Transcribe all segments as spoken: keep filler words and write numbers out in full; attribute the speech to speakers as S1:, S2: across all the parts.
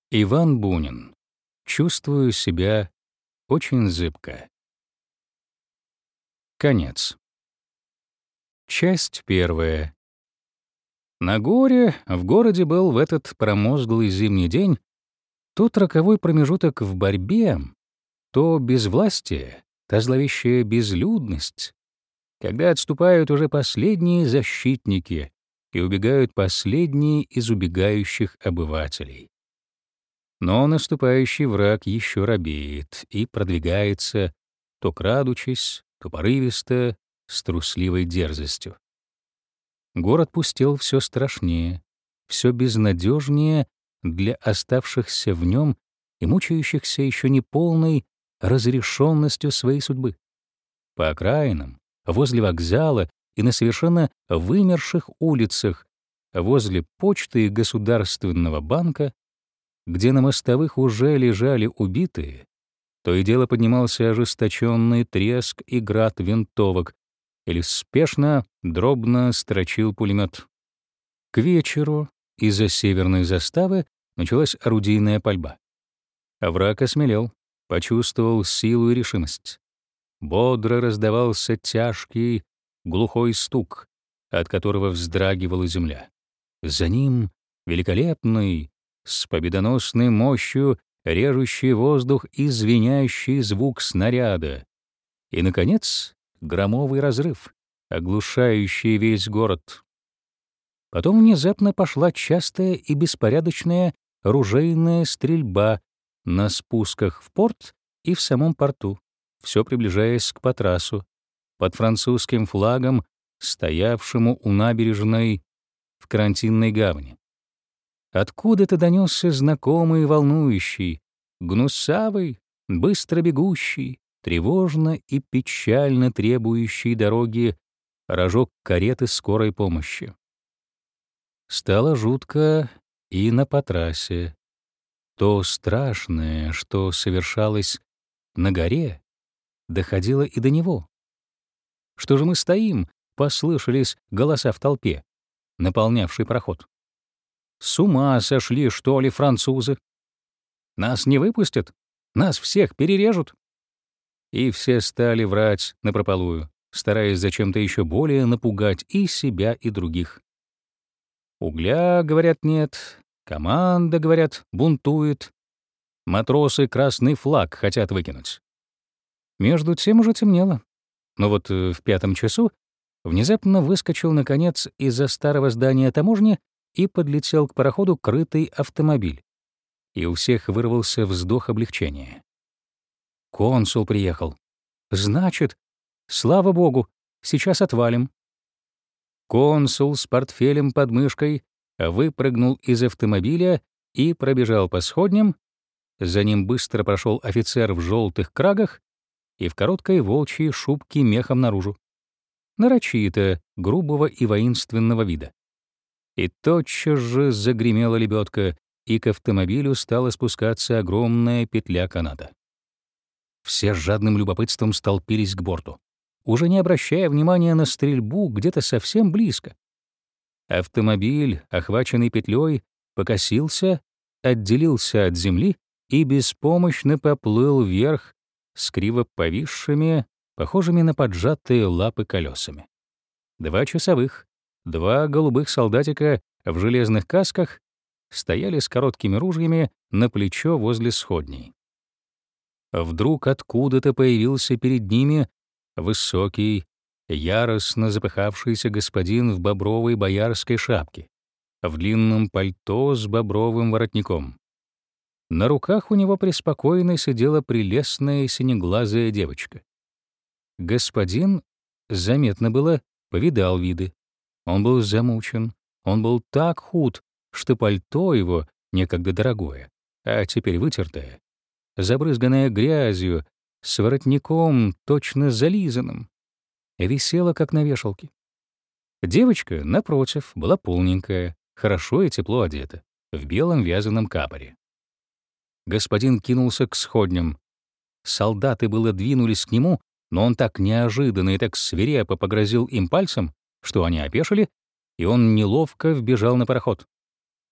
S1: Иван Бунин. Чувствую себя очень зыбко. Конец. Часть первая. На горе, в городе был в этот промозглый зимний день тот роковой промежуток в борьбе, то безвластие, та зловещая безлюдность, когда отступают уже последние защитники и убегают последние из убегающих обывателей. Но наступающий враг еще робеет и продвигается, то крадучись, то порывисто, с трусливой дерзостью. Город пустел все страшнее, все безнадежнее для оставшихся в нем и мучающихся еще неполной разрешенностью своей судьбы. По окраинам, возле вокзала и на совершенно вымерших улицах, возле почты и Государственного банка, где на мостовых уже лежали убитые, то и дело поднимался ожесточенный треск и град винтовок, или спешно, дробно строчил пулемет. К вечеру из-за северной заставы началась орудийная пальба. А враг осмелел, почувствовал силу и решимость. Бодро раздавался тяжкий, глухой стук, от которого вздрагивала земля. За ним великолепный, с победоносной мощью режущий воздух и звенящий звук снаряда. И, наконец, громовый разрыв, оглушающий весь город. Потом внезапно пошла частая и беспорядочная ружейная стрельба на спусках в порт и в самом порту, все приближаясь к Патрасу, под французским флагом, стоявшему у набережной в карантинной гавани. Откуда-то донесся знакомый и волнующий, гнусавый, быстро бегущий, тревожно и печально требующий дороги рожок кареты скорой помощи. Стало жутко и на Патрасе. То страшное, что совершалось на горе, доходило и до него. «Что же мы стоим?» — послышались голоса в толпе, наполнявшей проход. «С ума сошли, что ли, французы? Нас не выпустят? Нас всех перережут?» И все стали врать напропалую, стараясь зачем-то еще более напугать и себя, и других. Угля, говорят, нет, команда, говорят, бунтует, матросы красный флаг хотят выкинуть. Между тем уже темнело. Но вот в пятом часу внезапно выскочил, наконец, из-за старого здания таможни и подлетел к пароходу крытый автомобиль. И у всех вырвался вздох облегчения. Консул приехал. Значит, слава богу, сейчас отвалим. Консул с портфелем под мышкой выпрыгнул из автомобиля и пробежал по сходням. За ним быстро прошел офицер в желтых крагах и в короткой волчьей шубке мехом наружу. Нарочито, грубого и воинственного вида. И тотчас же загремела лебедка, и к автомобилю стала спускаться огромная петля каната. Все с жадным любопытством столпились к борту, уже не обращая внимания на стрельбу где-то совсем близко. Автомобиль, охваченный петлей, покосился, отделился от земли и беспомощно поплыл вверх с криво повисшими, похожими на поджатые лапы колесами. Два часовых, два голубых солдатика в железных касках стояли с короткими ружьями на плечо возле сходней. Вдруг откуда-то появился перед ними высокий, яростно запыхавшийся господин в бобровой боярской шапке, в длинном пальто с бобровым воротником. На руках у него преспокойно сидела прелестная синеглазая девочка. Господин, заметно было, повидал виды. Он был замучен, он был так худ, что пальто его, некогда дорогое, а теперь вытертое, забрызганное грязью, с воротником точно зализанным, висело, как на вешалке. Девочка, напротив, была полненькая, хорошо и тепло одета, в белом вязаном капоре. Господин кинулся к сходням. Солдаты было двинулись к нему, но он так неожиданно и так свирепо погрозил им пальцем, что они опешили, и он неловко вбежал на пароход.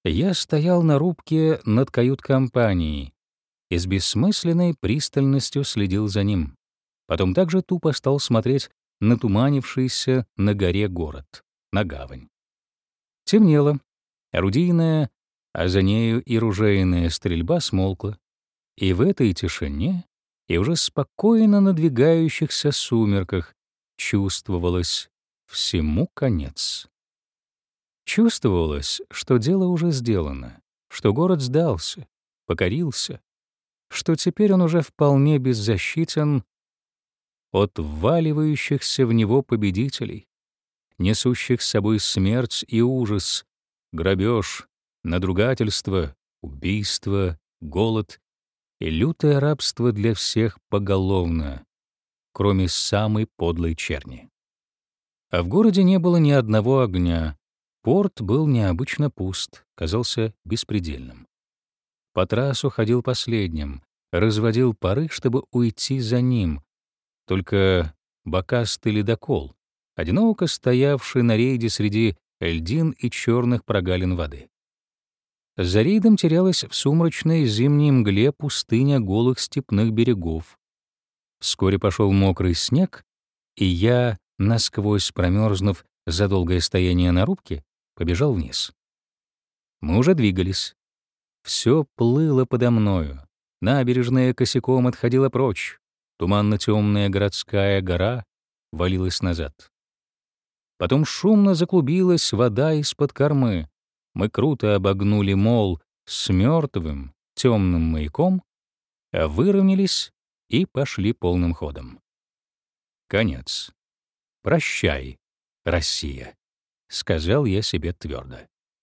S1: Я стоял на рубке над кают-компанией и с бессмысленной пристальностью следил за ним. Потом также тупо стал смотреть на туманившийся на горе город, на гавань. Темнело. Орудийная, а за нею и ружейная стрельба смолкла. И в этой тишине, и уже спокойно надвигающихся сумерках чувствовалось всему конец. Чувствовалось, что дело уже сделано, что город сдался, покорился, что теперь он уже вполне беззащитен от вваливающихся в него победителей, несущих с собой смерть и ужас, грабеж, надругательство, убийство, голод и лютое рабство для всех поголовно, кроме самой подлой черни. А в городе не было ни одного огня, порт был необычно пуст, казался беспредельным. По трассу ходил последним, разводил пары, чтобы уйти за ним. Только бокастый ледокол, одиноко стоявший на рейде среди льдин и черных прогалин воды. За рейдом терялась в сумрачной зимней мгле пустыня голых степных берегов. Вскоре пошел мокрый снег, и я, насквозь промерзнув за долгое стояние на рубке, побежал вниз. Мы уже двигались. Все плыло подо мною. Набережная косяком отходила прочь. Туманно-темная городская гора валилась назад. Потом шумно заклубилась вода из-под кормы. Мы круто обогнули мол с мертвым темным маяком, а выровнялись и пошли полным ходом. Конец. Прощай, Россия, — сказал я себе твердо.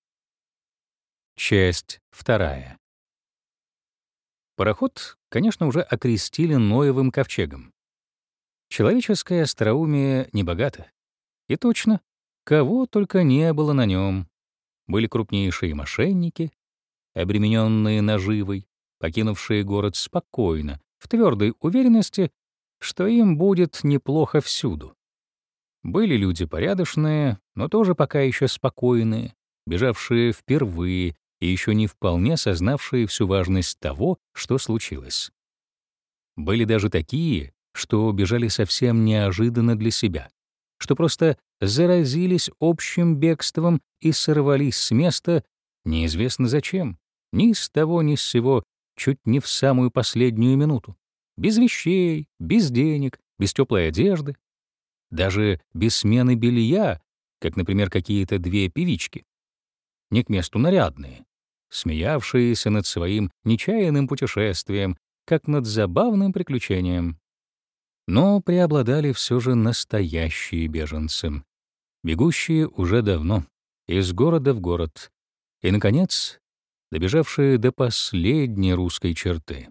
S1: Часть вторая. Пароход, конечно, уже окрестили Ноевым ковчегом. Человеческое остроумие небогато. И точно, кого только не было на нем. Были крупнейшие мошенники, обремененные наживой, покинувшие город спокойно, в твердой уверенности, что им будет неплохо всюду. Были люди порядочные, но тоже пока еще спокойные, бежавшие впервые и еще не вполне сознавшие всю важность того, что случилось. Были даже такие, что бежали совсем неожиданно для себя, что просто заразились общим бегством и сорвались с места неизвестно зачем, ни с того ни с сего, чуть не в самую последнюю минуту, без вещей, без денег, без теплой одежды, даже без смены белья, как, например, какие-то две певички, не к месту нарядные, смеявшиеся над своим нечаянным путешествием, как над забавным приключением. Но преобладали все же настоящие беженцы, бегущие уже давно, из города в город, и, наконец, добежавшие до последней русской черты.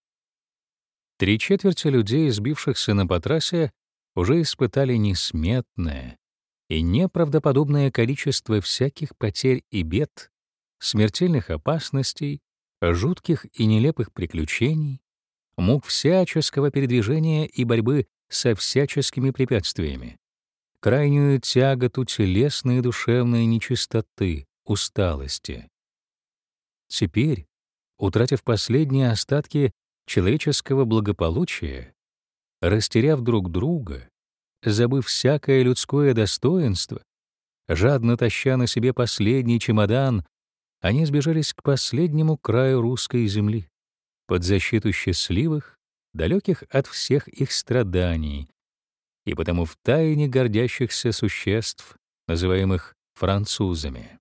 S1: Три четверти людей, сбившихся на потрассе, уже испытали несметное и неправдоподобное количество всяких потерь и бед, смертельных опасностей, жутких и нелепых приключений, мук всяческого передвижения и борьбы со всяческими препятствиями, крайнюю тяготу телесной и душевной нечистоты, усталости. Теперь, утратив последние остатки человеческого благополучия, растеряв друг друга, забыв всякое людское достоинство, жадно таща на себе последний чемодан, они сбежались к последнему краю русской земли, под защиту счастливых, далеких от всех их страданий, и потому втайне гордящихся существ, называемых французами.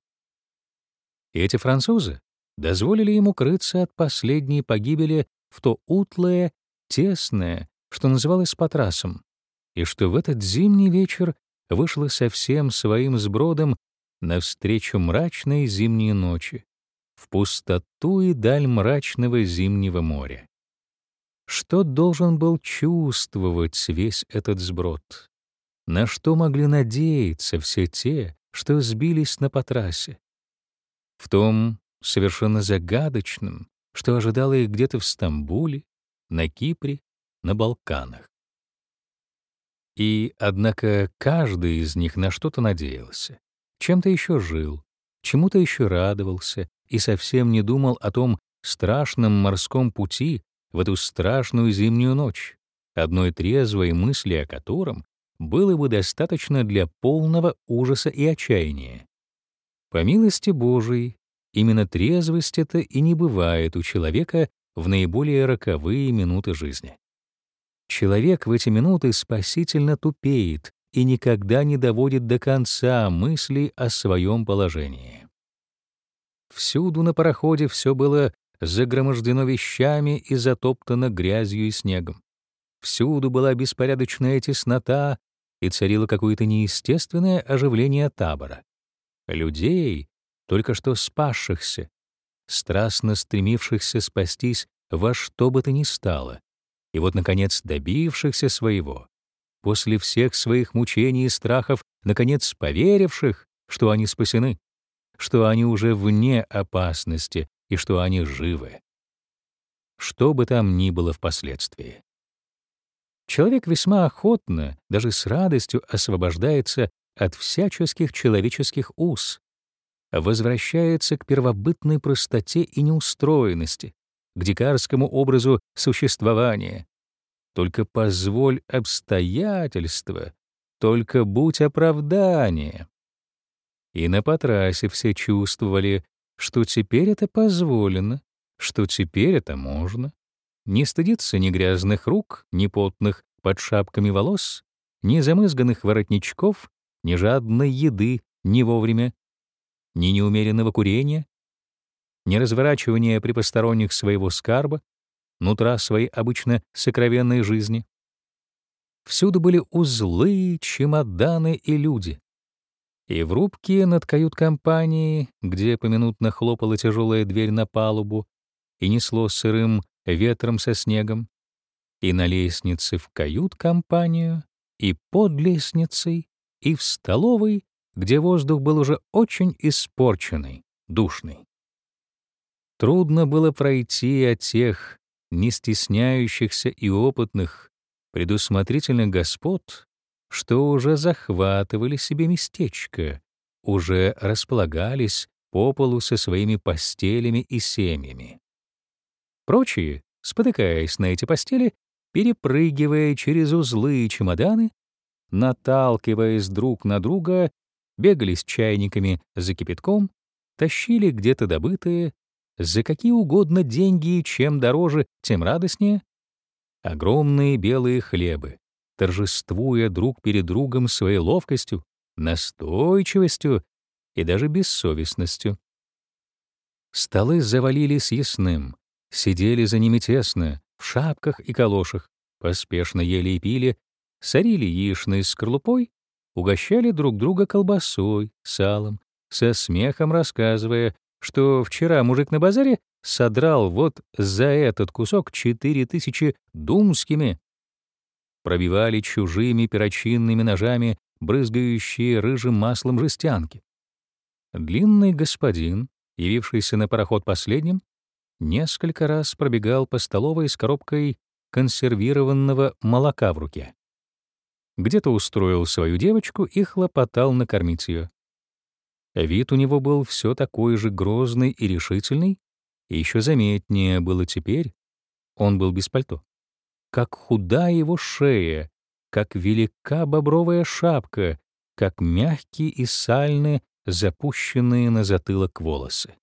S1: И эти французы дозволили им укрыться от последней погибели в то утлое, тесное, что называлось Патрасом, и что в этот зимний вечер вышло со всем своим сбродом навстречу мрачной зимней ночи, в пустоту и даль мрачного зимнего моря. Что должен был чувствовать весь этот сброд? На что могли надеяться все те, что сбились на Патрасе? В том совершенно загадочном, что ожидало их где-то в Стамбуле, на Кипре, на Балканах. И, однако, каждый из них на что-то надеялся, чем-то еще жил, чему-то еще радовался и совсем не думал о том страшном морском пути в эту страшную зимнюю ночь, одной трезвой мысли о котором было бы достаточно для полного ужаса и отчаяния. По милости Божией, именно трезвость это и не бывает у человека в наиболее роковые минуты жизни. Человек в эти минуты спасительно тупеет и никогда не доводит до конца мысли о своем положении. Всюду на пароходе все было загромождено вещами и затоптано грязью и снегом. Всюду была беспорядочная теснота, и царило какое-то неестественное оживление табора. Людей, только что спасшихся, страстно стремившихся спастись во что бы то ни стало, и вот, наконец, добившихся своего, после всех своих мучений и страхов, наконец, поверивших, что они спасены, что они уже вне опасности и что они живы. Что бы там ни было впоследствии. Человек весьма охотно, даже с радостью освобождается от всяческих человеческих уз, возвращается к первобытной простоте и неустроенности, к дикарскому образу существования. Только позволь обстоятельства, только будь оправдание. И на Патрасе все чувствовали, что теперь это позволено, что теперь это можно. Не стыдиться ни грязных рук, ни потных под шапками волос, ни замызганных воротничков, ни жадной еды не вовремя, ни неумеренного курения, ни разворачивания при посторонних своего скарба, нутра своей обычно сокровенной жизни. Всюду были узлы, чемоданы и люди. И в рубке над кают-компанией, где поминутно хлопала тяжелая дверь на палубу и несло сырым ветром со снегом, и на лестнице в кают-компанию, и под лестницей, и в столовой, где воздух был уже очень испорченный, душный. Трудно было пройти от тех не стесняющихся и опытных, предусмотрительных господ, что уже захватывали себе местечко, уже располагались по полу со своими постелями и семьями. Прочие, спотыкаясь на эти постели, перепрыгивая через узлы и чемоданы, наталкиваясь друг на друга, бегали с чайниками за кипятком, тащили где-то добытые, за какие угодно деньги, чем дороже, тем радостнее, огромные белые хлебы, торжествуя друг перед другом своей ловкостью, настойчивостью и даже бессовестностью. Столы завалили съестным, сидели за ними тесно, в шапках и калошах, поспешно ели и пили, сорили яичной скорлупой, угощали друг друга колбасой, салом, со смехом рассказывая, что вчера мужик на базаре содрал вот за этот кусок четыре тысячи думскими. Пробивали чужими перочинными ножами брызгающие рыжим маслом жестянки. Длинный господин, явившийся на пароход последним, несколько раз пробегал по столовой с коробкой консервированного молока в руке. Где-то устроил свою девочку и хлопотал накормить ее. Вид у него был все такой же грозный и решительный, и еще заметнее было теперь, он был без пальто. Как худа его шея, как велика бобровая шапка, как мягкие и сальные, запущенные на затылок волосы.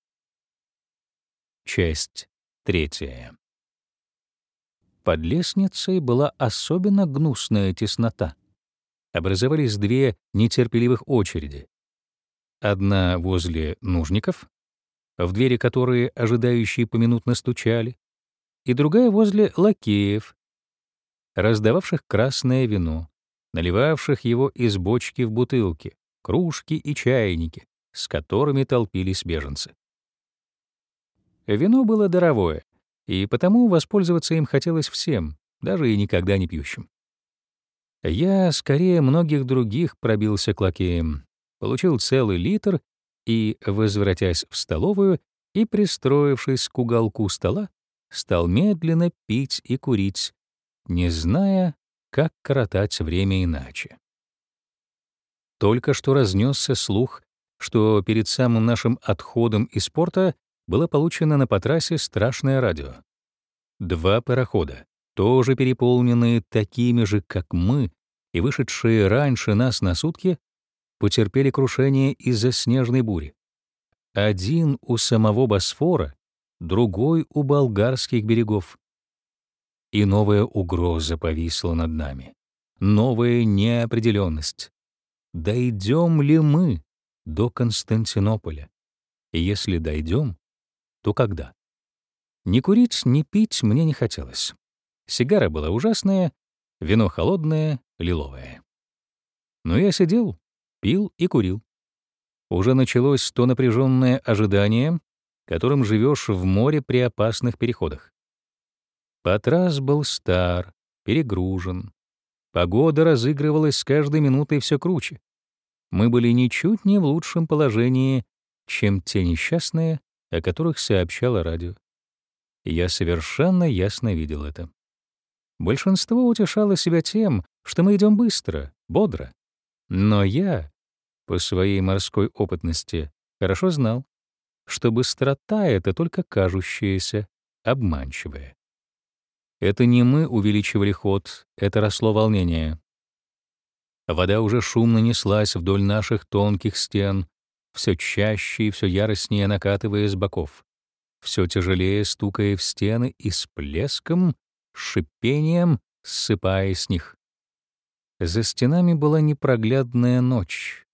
S1: Часть третья. Под лестницей была особенно гнусная теснота. Образовались две нетерпеливых очереди. Одна возле нужников, в двери которые ожидающие поминутно стучали, и другая возле лакеев, раздававших красное вино, наливавших его из бочки в бутылки, кружки и чайники, с которыми толпились беженцы. Вино было даровое, и потому воспользоваться им хотелось всем, даже и никогда не пьющим. Я, скорее многих других, пробился к лакеям, получил целый литр и, возвратясь в столовую и пристроившись к уголку стола, стал медленно пить и курить, не зная, как коротать время иначе. Только что разнесся слух, что перед самым нашим отходом из порта было получено на Патрасе страшное радио. Два парохода, тоже переполненные такими же, как мы, и вышедшие раньше нас на сутки, потерпели крушение из-за снежной бури. Один у самого Босфора, другой у болгарских берегов. И новая угроза повисла над нами. Новая неопределенность. Дойдем ли мы до Константинополя? И если дойдем, то когда? Ни курить, ни пить мне не хотелось. Сигара была ужасная, вино холодное, лиловое. Но я сидел, пил и курил. Уже началось то напряженное ожидание, которым живешь в море при опасных переходах. Патрас был стар, перегружен. Погода разыгрывалась с каждой минутой все круче. Мы были ничуть не в лучшем положении, чем те несчастные, о которых сообщало радио. И я совершенно ясно видел это. Большинство утешало себя тем, что мы идем быстро, бодро. Но я, по своей морской опытности, хорошо знал, что быстрота — это только кажущаяся, обманчивая. Это не мы увеличивали ход, это росло волнение. Вода уже шумно неслась вдоль наших тонких стен, все чаще и все яростнее накатывая с боков, все тяжелее стукая в стены и с плеском, шипением ссыпая с них. За стенами была непроглядная ночь.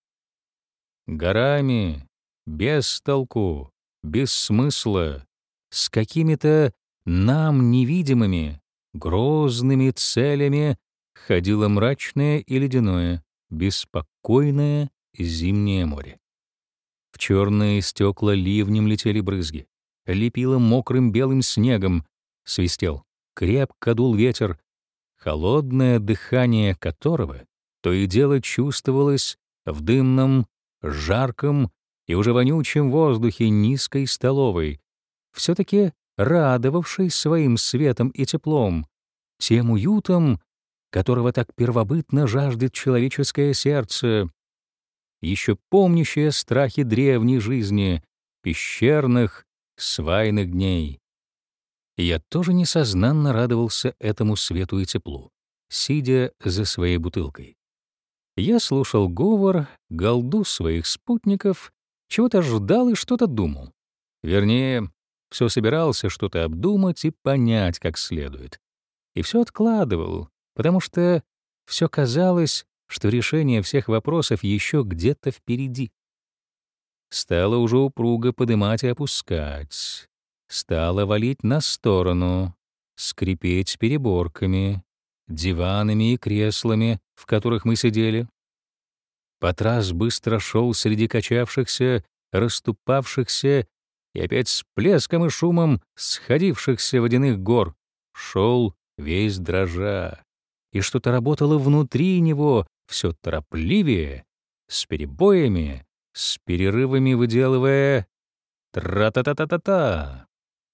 S1: Горами, без толку, без смысла, с какими-то нам невидимыми, грозными целями ходило мрачное и ледяное, беспокойное зимнее море. В черные стекла ливнем летели брызги, лепило мокрым белым снегом, свистел, крепко дул ветер, холодное дыхание которого то и дело чувствовалось в дымном, жарком и уже вонючем воздухе низкой столовой, все-таки радовавшей своим светом и теплом, тем уютом, которого так первобытно жаждет человеческое сердце, еще помнящее страхи древней жизни, пещерных, свайных дней. И я тоже несознанно радовался этому свету и теплу, сидя за своей бутылкой. Я слушал говор, голду своих спутников, чего-то ждал и что-то думал. Вернее, все собирался что-то обдумать и понять как следует. И все откладывал, потому что все казалось, что решение всех вопросов еще где-то впереди. Стало уже упруго подымать и опускать. Стало валить на сторону, скрипеть переборками, диванами и креслами, в которых мы сидели. Патрас быстро шел среди качавшихся, расступавшихся и опять с плеском и шумом сходившихся водяных гор. Шел весь дрожа, и что-то работало внутри него все торопливее, с перебоями, с перерывами выделывая тра-та-та-та-та-та.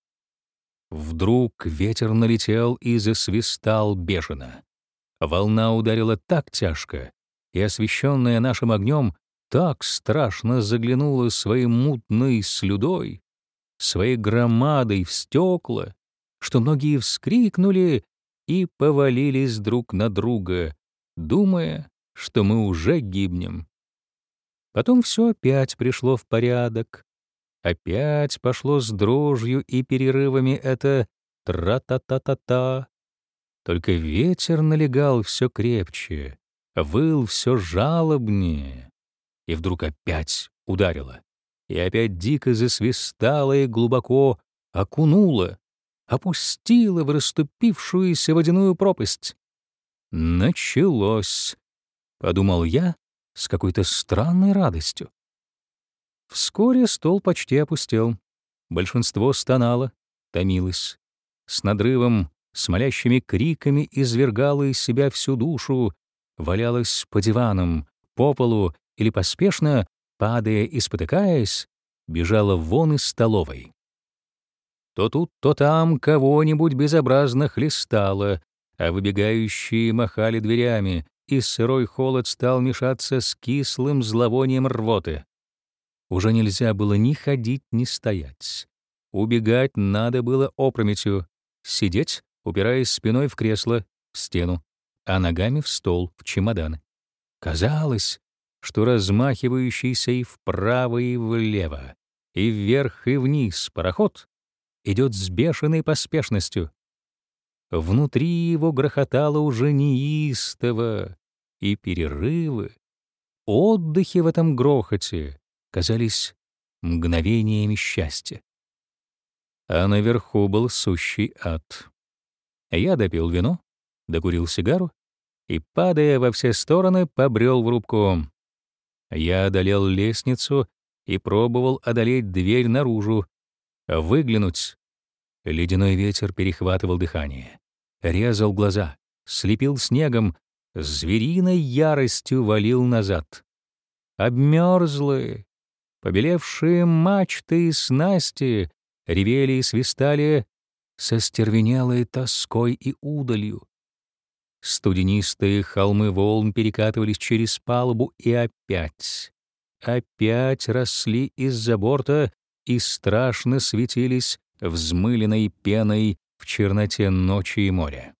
S1: Вдруг ветер налетел и засвистал бешено. Волна ударила так тяжко, и, освещенная нашим огнем, так страшно заглянула своей мутной слюдой, своей громадой в стекла, что многие вскрикнули и повалились друг на друга, думая, что мы уже гибнем. Потом все опять пришло в порядок. Опять пошло с дрожью и перерывами это тра-та-та-та-та. Только ветер налегал все крепче, выл все жалобнее. И вдруг опять ударило. И опять дико засвистало и глубоко окунуло, опустило в расступившуюся водяную пропасть. «Началось», — подумал я с какой-то странной радостью. Вскоре стол почти опустел. Большинство стонало, томилось. С надрывом, с молящими криками извергало из себя всю душу, валялось по диванам, по полу или поспешно, падая и спотыкаясь, бежала вон из столовой. То тут, то там кого-нибудь безобразно хлестало, а выбегающие махали дверями, и сырой холод стал мешаться с кислым зловонием рвоты. Уже нельзя было ни ходить, ни стоять. Убегать надо было опрометью, сидеть, упираясь спиной в кресло, в стену, а ногами в стол, в чемодан. Казалось, что размахивающийся и вправо, и влево, и вверх, и вниз пароход идет с бешеной поспешностью. Внутри его грохотало уже неистово, и перерывы, отдыхи в этом грохоте казались мгновениями счастья. А наверху был сущий ад. Я допил вино, докурил сигару и, падая во все стороны, побрел в рубку. Я одолел лестницу и пробовал одолеть дверь наружу, выглянуть. Ледяной ветер перехватывал дыхание, резал глаза, слепил снегом, с звериной яростью валил назад. Обмерзлые, побелевшие мачты и снасти ревели и свистали со стервенелой тоской и удалью. Студенистые холмы волн перекатывались через палубу и опять, опять росли из-за борта и страшно светились взмыленной пеной в черноте ночи и моря.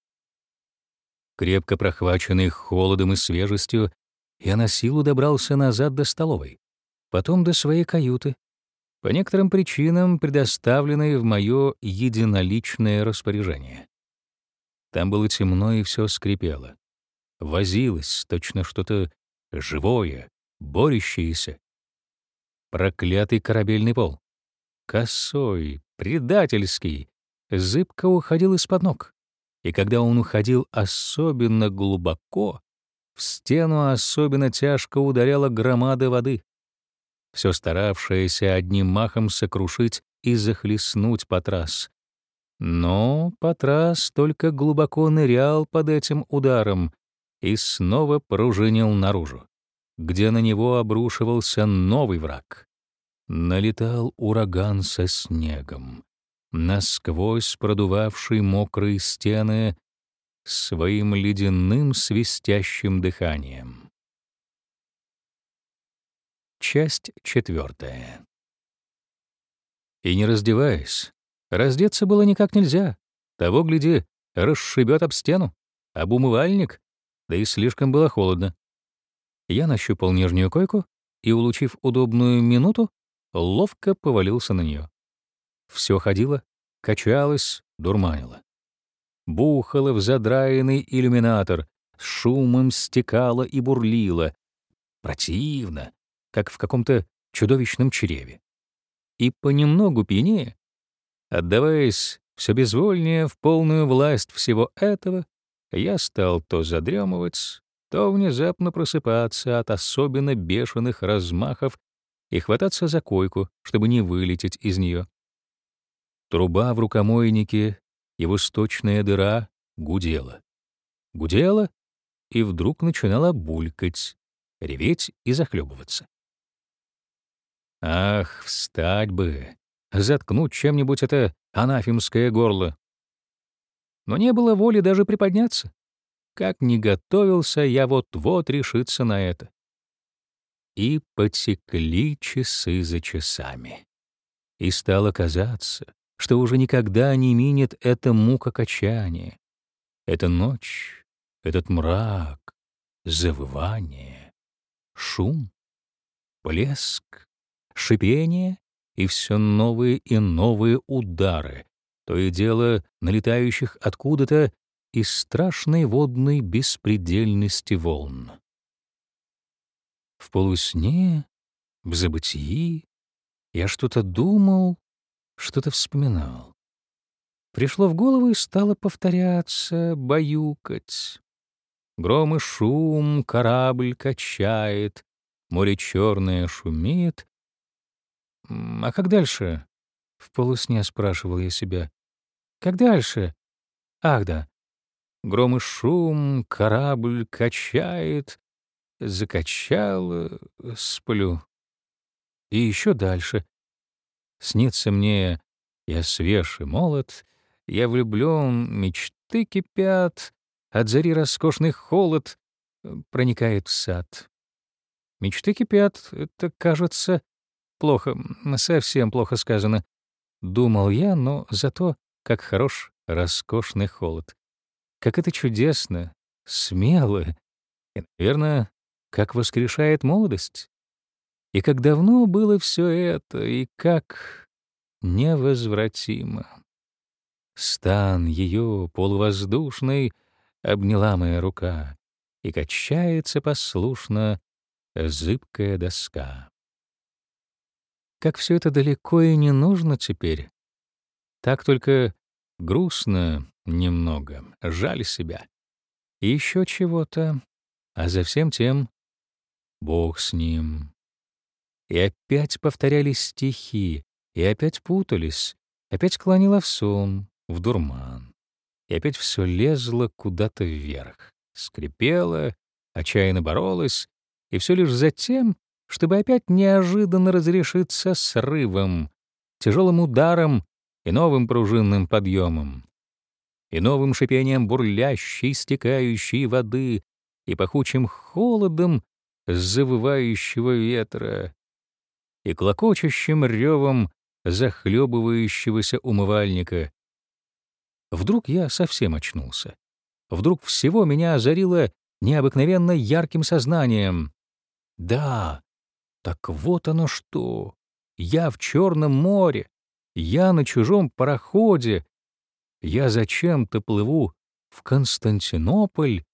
S1: Крепко прохваченный холодом и свежестью, я на силу добрался назад до столовой, потом до своей каюты, по некоторым причинам предоставленной в мое единоличное распоряжение. Там было темно, и все скрипело. Возилось точно что-то живое, борющееся. Проклятый корабельный пол. Косой, предательский, зыбко уходил из-под ног. И когда он уходил особенно глубоко, в стену особенно тяжко ударяла громада воды, все старавшаяся одним махом сокрушить и захлестнуть Патрас. Но Патрас только глубоко нырял под этим ударом и снова пружинил наружу, где на него обрушивался новый враг. Налетал ураган со снегом, насквозь продувавший мокрые стены своим ледяным свистящим дыханием. Часть четвертая. И не раздеваясь, раздеться было никак нельзя. Того, гляди, расшибет об стену, об умывальник, да и слишком было холодно. Я нащупал нижнюю койку и, улучив удобную минуту, ловко повалился на нее. Все ходило, качалось, дурманило. Бухало в задраенный иллюминатор, с шумом стекало и бурлило. Противно, как в каком-то чудовищном чреве. И понемногу пьянее, отдаваясь все безвольнее в полную власть всего этого, я стал то задремывать, то внезапно просыпаться от особенно бешеных размахов и хвататься за койку, чтобы не вылететь из нее. Труба в рукомойнике, его сточная дыра, гудела. Гудела и вдруг начинала булькать, реветь и захлебываться. Ах, встать бы, заткнуть чем-нибудь это анафемское горло. Но не было воли даже приподняться. Как ни готовился, я вот-вот решиться на это. И потекли часы за часами. И стало казаться, что уже никогда не минет эта мука качания, эта ночь, этот мрак, завывание, шум, блеск, шипение и все новые и новые удары, то и дело налетающих откуда-то из страшной водной беспредельности волн. В полусне, в забытии я что-то думал, что-то вспоминал. Пришло в голову и стало повторяться, баюкать. Гром и шум, корабль качает, море черное шумит. А как дальше? В полусне спрашивал я себя. Как дальше? Ах да. Гром и шум, корабль качает, закачал, сплю. И еще дальше. Снится мне, я свеж и молод, я влюблен, мечты кипят, от зари роскошный холод проникает в сад. Мечты кипят, это, кажется, плохо, м, совсем плохо сказано, — думал я, но зато как хорош роскошный холод. Как это чудесно, смело и, наверно, как воскрешает молодость. И как давно было всё это, и как невозвратимо. Стан ее полувоздушный обняла моя рука, и качается послушно зыбкая доска. Как всё это далеко и не нужно теперь. Так только грустно немного, жаль себя. И ещё чего-то, а за всем тем Бог с ним. И опять повторялись стихи, и опять путались, опять клонило в сон, в дурман. И опять всё лезло куда-то вверх, скрипело, отчаянно боролось, и всё лишь за тем, чтобы опять неожиданно разрешиться срывом, тяжелым ударом и новым пружинным подъемом, и новым шипением бурлящей, стекающей воды, и пахучим холодом завывающего ветра, и клокочущим ревом захлебывающегося умывальника. Вдруг я совсем очнулся. Вдруг всего меня озарило необыкновенно ярким сознанием. Да, так вот оно что! Я в Черном море, я на чужом пароходе, я зачем-то плыву в Константинополь,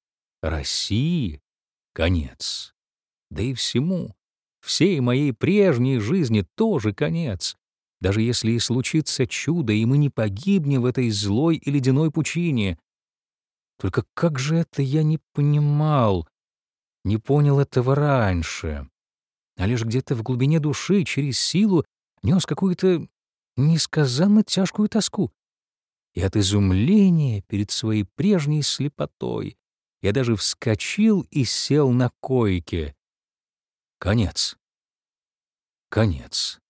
S1: России конец. Да и всему, всей моей прежней жизни тоже конец. Даже если и случится чудо, и мы не погибнем в этой злой и ледяной пучине. Только как же это я не понимал, не понял этого раньше, а лишь где-то в глубине души через силу нес какую-то несказанно тяжкую тоску. И от изумления перед своей прежней слепотой я даже вскочил и сел на койке. Конец. Конец.